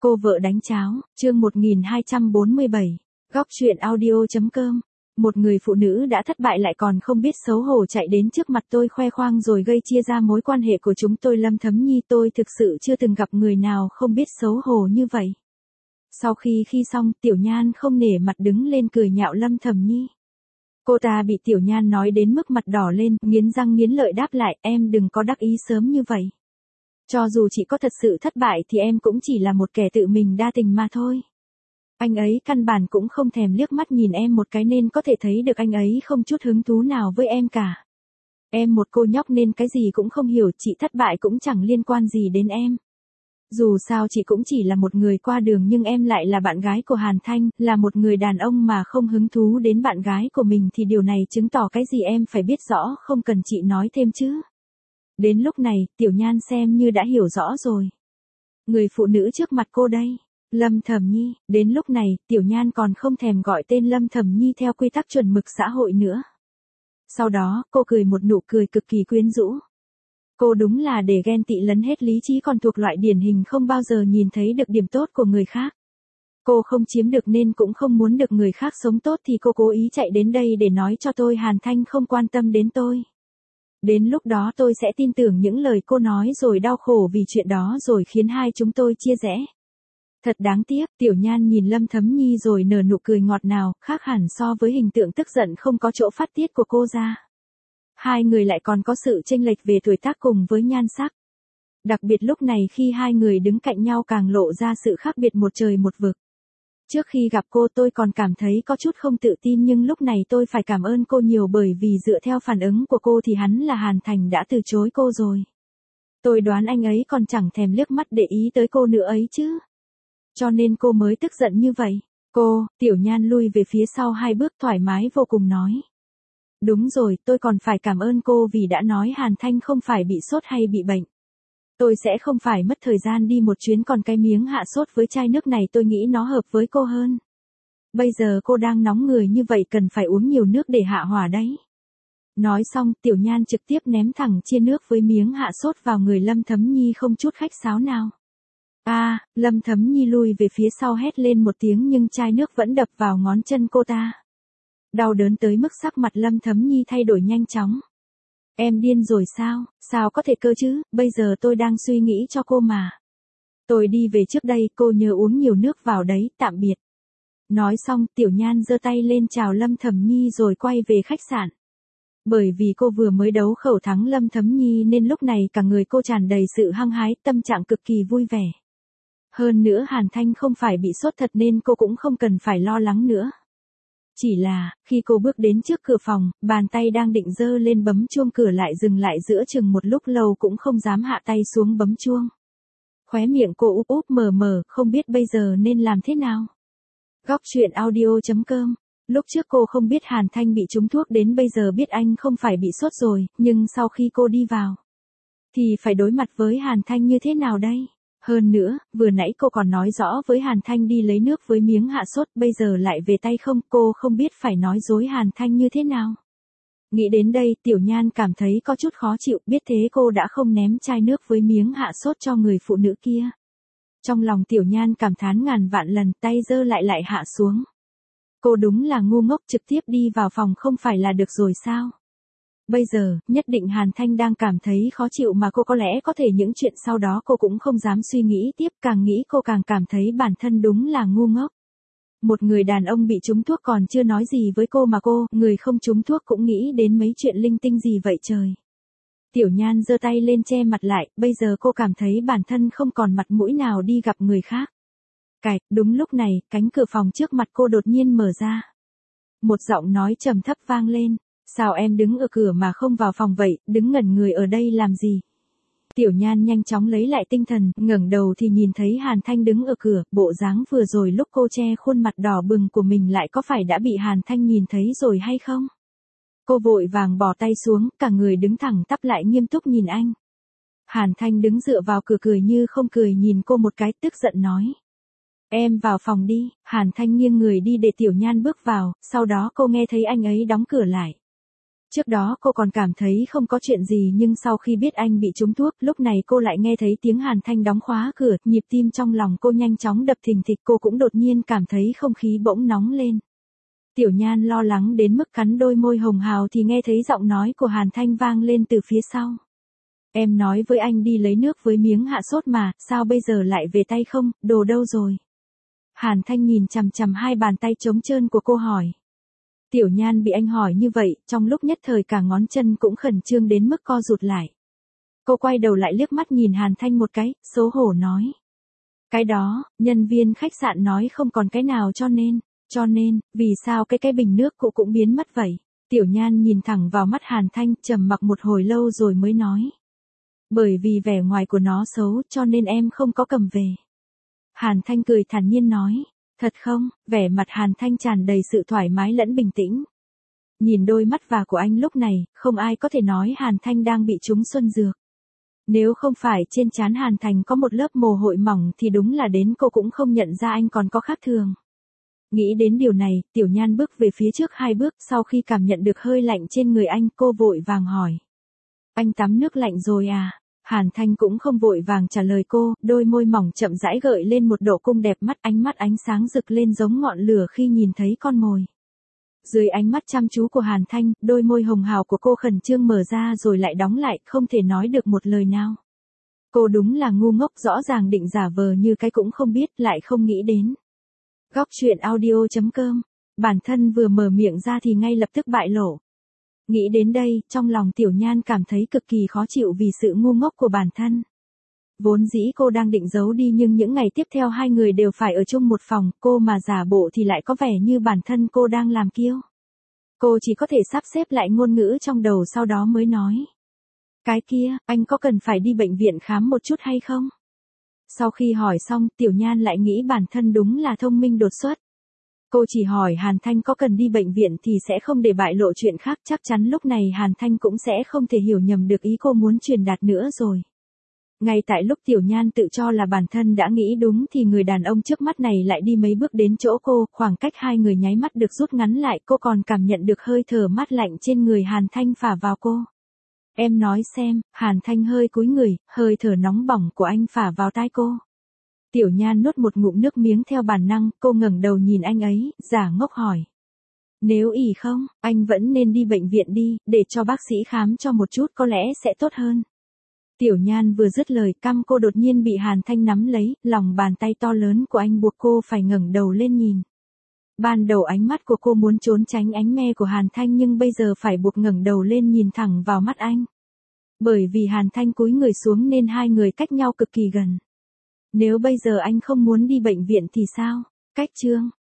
Cô vợ đánh cháo, chương 1247, góc truyện audio.com. Một người phụ nữ đã thất bại lại còn không biết xấu hổ chạy đến trước mặt tôi khoe khoang rồi gây chia ra mối quan hệ của chúng tôi. Lâm Thấm Nhi, tôi thực sự chưa từng gặp người nào không biết xấu hổ như vậy. Sau khi xong, Tiểu Nhan không nể mặt đứng lên cười nhạo Lâm Thấm Nhi. Cô ta bị Tiểu Nhan nói đến mức mặt đỏ lên, nghiến răng nghiến lợi đáp lại, em đừng có đắc ý sớm như vậy. Cho dù chị có thật sự thất bại thì em cũng chỉ là một kẻ tự mình đa tình mà thôi. Anh ấy căn bản cũng không thèm liếc mắt nhìn em một cái nên có thể thấy được anh ấy không chút hứng thú nào với em cả. Em một cô nhóc nên cái gì cũng không hiểu, chị thất bại cũng chẳng liên quan gì đến em. Dù sao chị cũng chỉ là một người qua đường nhưng em lại là bạn gái của Hàn Thanh, là một người đàn ông mà không hứng thú đến bạn gái của mình thì điều này chứng tỏ cái gì em phải biết rõ, không cần chị nói thêm chứ. Đến lúc này, Tiểu Nhan xem như đã hiểu rõ rồi. Người phụ nữ trước mặt cô đây, Lâm Thấm Nhi, đến lúc này, Tiểu Nhan còn không thèm gọi tên Lâm Thấm Nhi theo quy tắc chuẩn mực xã hội nữa. Sau đó, cô cười một nụ cười cực kỳ quyến rũ. Cô đúng là để ghen tị lấn hết lý trí, còn thuộc loại điển hình không bao giờ nhìn thấy được điểm tốt của người khác. Cô không chiếm được nên cũng không muốn được người khác sống tốt thì cô cố ý chạy đến đây để nói cho tôi Hàn Thanh không quan tâm đến tôi. Đến lúc đó tôi sẽ tin tưởng những lời cô nói rồi đau khổ vì chuyện đó rồi khiến hai chúng tôi chia rẽ. Thật đáng tiếc, Tiểu Nhan nhìn Lâm Thấm Nhi rồi nở nụ cười ngọt ngào, khác hẳn so với hình tượng tức giận không có chỗ phát tiết của cô ra. Hai người lại còn có sự chênh lệch về tuổi tác cùng với nhan sắc. Đặc biệt lúc này khi hai người đứng cạnh nhau càng lộ ra sự khác biệt một trời một vực. Trước khi gặp cô tôi còn cảm thấy có chút không tự tin nhưng lúc này tôi phải cảm ơn cô nhiều bởi vì dựa theo phản ứng của cô thì hắn là Hàn Thành đã từ chối cô rồi. Tôi đoán anh ấy còn chẳng thèm liếc mắt để ý tới cô nữa ấy chứ. Cho nên cô mới tức giận như vậy. Cô, Tiểu Nhan lui về phía sau hai bước thoải mái vô cùng nói. Đúng rồi, tôi còn phải cảm ơn cô vì đã nói Hàn Thanh không phải bị sốt hay bị bệnh. Tôi sẽ không phải mất thời gian đi một chuyến, còn cái miếng hạ sốt với chai nước này tôi nghĩ nó hợp với cô hơn. Bây giờ cô đang nóng người như vậy cần phải uống nhiều nước để hạ hỏa đấy. Nói xong, Tiểu Nhan trực tiếp ném thẳng chia nước với miếng hạ sốt vào người Lâm Thấm Nhi không chút khách sáo nào. Lâm Thấm Nhi lui về phía sau hét lên một tiếng nhưng chai nước vẫn đập vào ngón chân cô ta. Đau đớn tới mức sắc mặt Lâm Thấm Nhi thay đổi nhanh chóng. Em điên rồi sao, sao có thể cơ chứ, bây giờ tôi đang suy nghĩ cho cô mà. Tôi đi về trước đây, cô nhớ uống nhiều nước vào đấy, tạm biệt. Nói xong, Tiểu Nhan giơ tay lên chào Lâm Thấm Nhi rồi quay về khách sạn. Bởi vì cô vừa mới đấu khẩu thắng Lâm Thấm Nhi nên lúc này cả người cô tràn đầy sự hăng hái, tâm trạng cực kỳ vui vẻ. Hơn nữa Hàn Thanh không phải bị sốt thật nên cô cũng không cần phải lo lắng nữa. Chỉ là, khi cô bước đến trước cửa phòng, bàn tay đang định giơ lên bấm chuông cửa lại dừng lại giữa chừng một lúc lâu cũng không dám hạ tay xuống bấm chuông. Khóe miệng cô úp úp mở mở, không biết bây giờ nên làm thế nào. Góc truyện audio.com. Lúc trước cô không biết Hàn Thanh bị trúng thuốc, đến bây giờ biết anh không phải bị sốt rồi, nhưng sau khi cô đi vào, thì phải đối mặt với Hàn Thanh như thế nào đây? Hơn nữa, vừa nãy cô còn nói rõ với Hàn Thanh đi lấy nước với miếng hạ sốt, bây giờ lại về tay không, cô không biết phải nói dối Hàn Thanh như thế nào. Nghĩ đến đây, Tiểu Nhan cảm thấy có chút khó chịu, biết thế cô đã không ném chai nước với miếng hạ sốt cho người phụ nữ kia. Trong lòng Tiểu Nhan cảm thán ngàn vạn lần, tay giơ lại hạ xuống. Cô đúng là ngu ngốc, trực tiếp đi vào phòng không phải là được rồi sao? Bây giờ, nhất định Hàn Thanh đang cảm thấy khó chịu mà cô có lẽ có thể những chuyện sau đó cô cũng không dám suy nghĩ tiếp, càng nghĩ cô càng cảm thấy bản thân đúng là ngu ngốc. Một người đàn ông bị trúng thuốc còn chưa nói gì với cô mà cô, người không trúng thuốc cũng nghĩ đến mấy chuyện linh tinh gì vậy trời. Tiểu Nhan giơ tay lên che mặt lại, bây giờ cô cảm thấy bản thân không còn mặt mũi nào đi gặp người khác. Đúng lúc này, cánh cửa phòng trước mặt cô đột nhiên mở ra. Một giọng nói trầm thấp vang lên. Sao em đứng ở cửa mà không vào phòng vậy, đứng ngẩn người ở đây làm gì? Tiểu Nhan nhanh chóng lấy lại tinh thần, ngẩng đầu thì nhìn thấy Hàn Thanh đứng ở cửa, bộ dáng vừa rồi lúc cô che khuôn mặt đỏ bừng của mình lại có phải đã bị Hàn Thanh nhìn thấy rồi hay không? Cô vội vàng bỏ tay xuống, cả người đứng thẳng tắp lại nghiêm túc nhìn anh. Hàn Thanh đứng dựa vào cửa cười như không cười nhìn cô một cái, tức giận nói. Em vào phòng đi. Hàn Thanh nghiêng người đi để Tiểu Nhan bước vào, sau đó cô nghe thấy anh ấy đóng cửa lại. Trước đó cô còn cảm thấy không có chuyện gì nhưng sau khi biết anh bị trúng thuốc, lúc này cô lại nghe thấy tiếng Hàn Thanh đóng khóa cửa, nhịp tim trong lòng cô nhanh chóng đập thình thịch, cô cũng đột nhiên cảm thấy không khí bỗng nóng lên. Tiểu Nhan lo lắng đến mức cắn đôi môi hồng hào thì nghe thấy giọng nói của Hàn Thanh vang lên từ phía sau. Em nói với anh đi lấy nước với miếng hạ sốt mà, sao bây giờ lại về tay không, đồ đâu rồi? Hàn Thanh nhìn chằm chằm hai bàn tay trống trơn của cô hỏi. Tiểu Nhan bị anh hỏi như vậy, trong lúc nhất thời cả ngón chân cũng khẩn trương đến mức co rụt lại. Cô quay đầu lại liếc mắt nhìn Hàn Thanh một cái, xấu hổ nói. Cái đó, nhân viên khách sạn nói không còn cái nào cho nên, vì sao cái bình nước cũ cũng biến mất vậy? Tiểu Nhan nhìn thẳng vào mắt Hàn Thanh, trầm mặc một hồi lâu rồi mới nói. Bởi vì vẻ ngoài của nó xấu cho nên em không có cầm về. Hàn Thanh cười thản nhiên nói. Thật không? Vẻ mặt Hàn Thanh tràn đầy sự thoải mái lẫn bình tĩnh. Nhìn đôi mắt và của anh lúc này, không ai có thể nói Hàn Thanh đang bị trúng xuân dược. Nếu không phải trên trán Hàn Thành có một lớp mồ hôi mỏng thì đúng là đến cô cũng không nhận ra anh còn có khác thường. Nghĩ đến điều này, Tiểu Nhan bước về phía trước 2 bước, sau khi cảm nhận được hơi lạnh trên người anh, cô vội vàng hỏi. Anh tắm nước lạnh rồi à? Hàn Thanh cũng không vội vàng trả lời cô, đôi môi mỏng chậm rãi gợi lên một độ cung đẹp, mắt ánh sáng rực lên giống ngọn lửa khi nhìn thấy con mồi. Dưới ánh mắt chăm chú của Hàn Thanh, đôi môi hồng hào của cô khẩn trương mở ra rồi lại đóng lại, không thể nói được một lời nào. Cô đúng là ngu ngốc, rõ ràng định giả vờ như cái cũng không biết, lại không nghĩ đến. Góc truyện audio.com. Bản thân vừa mở miệng ra thì ngay lập tức bại lộ. Nghĩ đến đây, trong lòng Tiểu Nhan cảm thấy cực kỳ khó chịu vì sự ngu ngốc của bản thân. Vốn dĩ cô đang định giấu đi nhưng những ngày tiếp theo hai người đều phải ở chung một phòng, cô mà giả bộ thì lại có vẻ như bản thân cô đang làm kiêu. Cô chỉ có thể sắp xếp lại ngôn ngữ trong đầu sau đó mới nói. Cái kia, anh có cần phải đi bệnh viện khám một chút hay không? Sau khi hỏi xong, Tiểu Nhan lại nghĩ bản thân đúng là thông minh đột xuất. Cô chỉ hỏi Hàn Thanh có cần đi bệnh viện thì sẽ không để bại lộ chuyện khác, chắc chắn lúc này Hàn Thanh cũng sẽ không thể hiểu nhầm được ý cô muốn truyền đạt nữa rồi. Ngay tại lúc Tiểu Nhan tự cho là bản thân đã nghĩ đúng thì người đàn ông trước mắt này lại đi mấy bước đến chỗ cô, khoảng cách hai người nháy mắt được rút ngắn lại, cô còn cảm nhận được hơi thở mát lạnh trên người Hàn Thanh phả vào cô. Em nói xem, Hàn Thanh hơi cúi người, hơi thở nóng bỏng của anh phả vào tai cô. Tiểu Nhan nuốt một ngụm nước miếng theo bản năng, cô ngẩng đầu nhìn anh ấy, giả ngốc hỏi. Nếu ỉ không, anh vẫn nên đi bệnh viện đi, để cho bác sĩ khám cho một chút có lẽ sẽ tốt hơn. Tiểu Nhan vừa dứt lời, cằm cô đột nhiên bị Hàn Thanh nắm lấy, lòng bàn tay to lớn của anh buộc cô phải ngẩng đầu lên nhìn. Ban đầu ánh mắt của cô muốn trốn tránh ánh me của Hàn Thanh nhưng bây giờ phải buộc ngẩng đầu lên nhìn thẳng vào mắt anh. Bởi vì Hàn Thanh cúi người xuống nên hai người cách nhau cực kỳ gần. Nếu bây giờ anh không muốn đi bệnh viện thì sao? Cách chương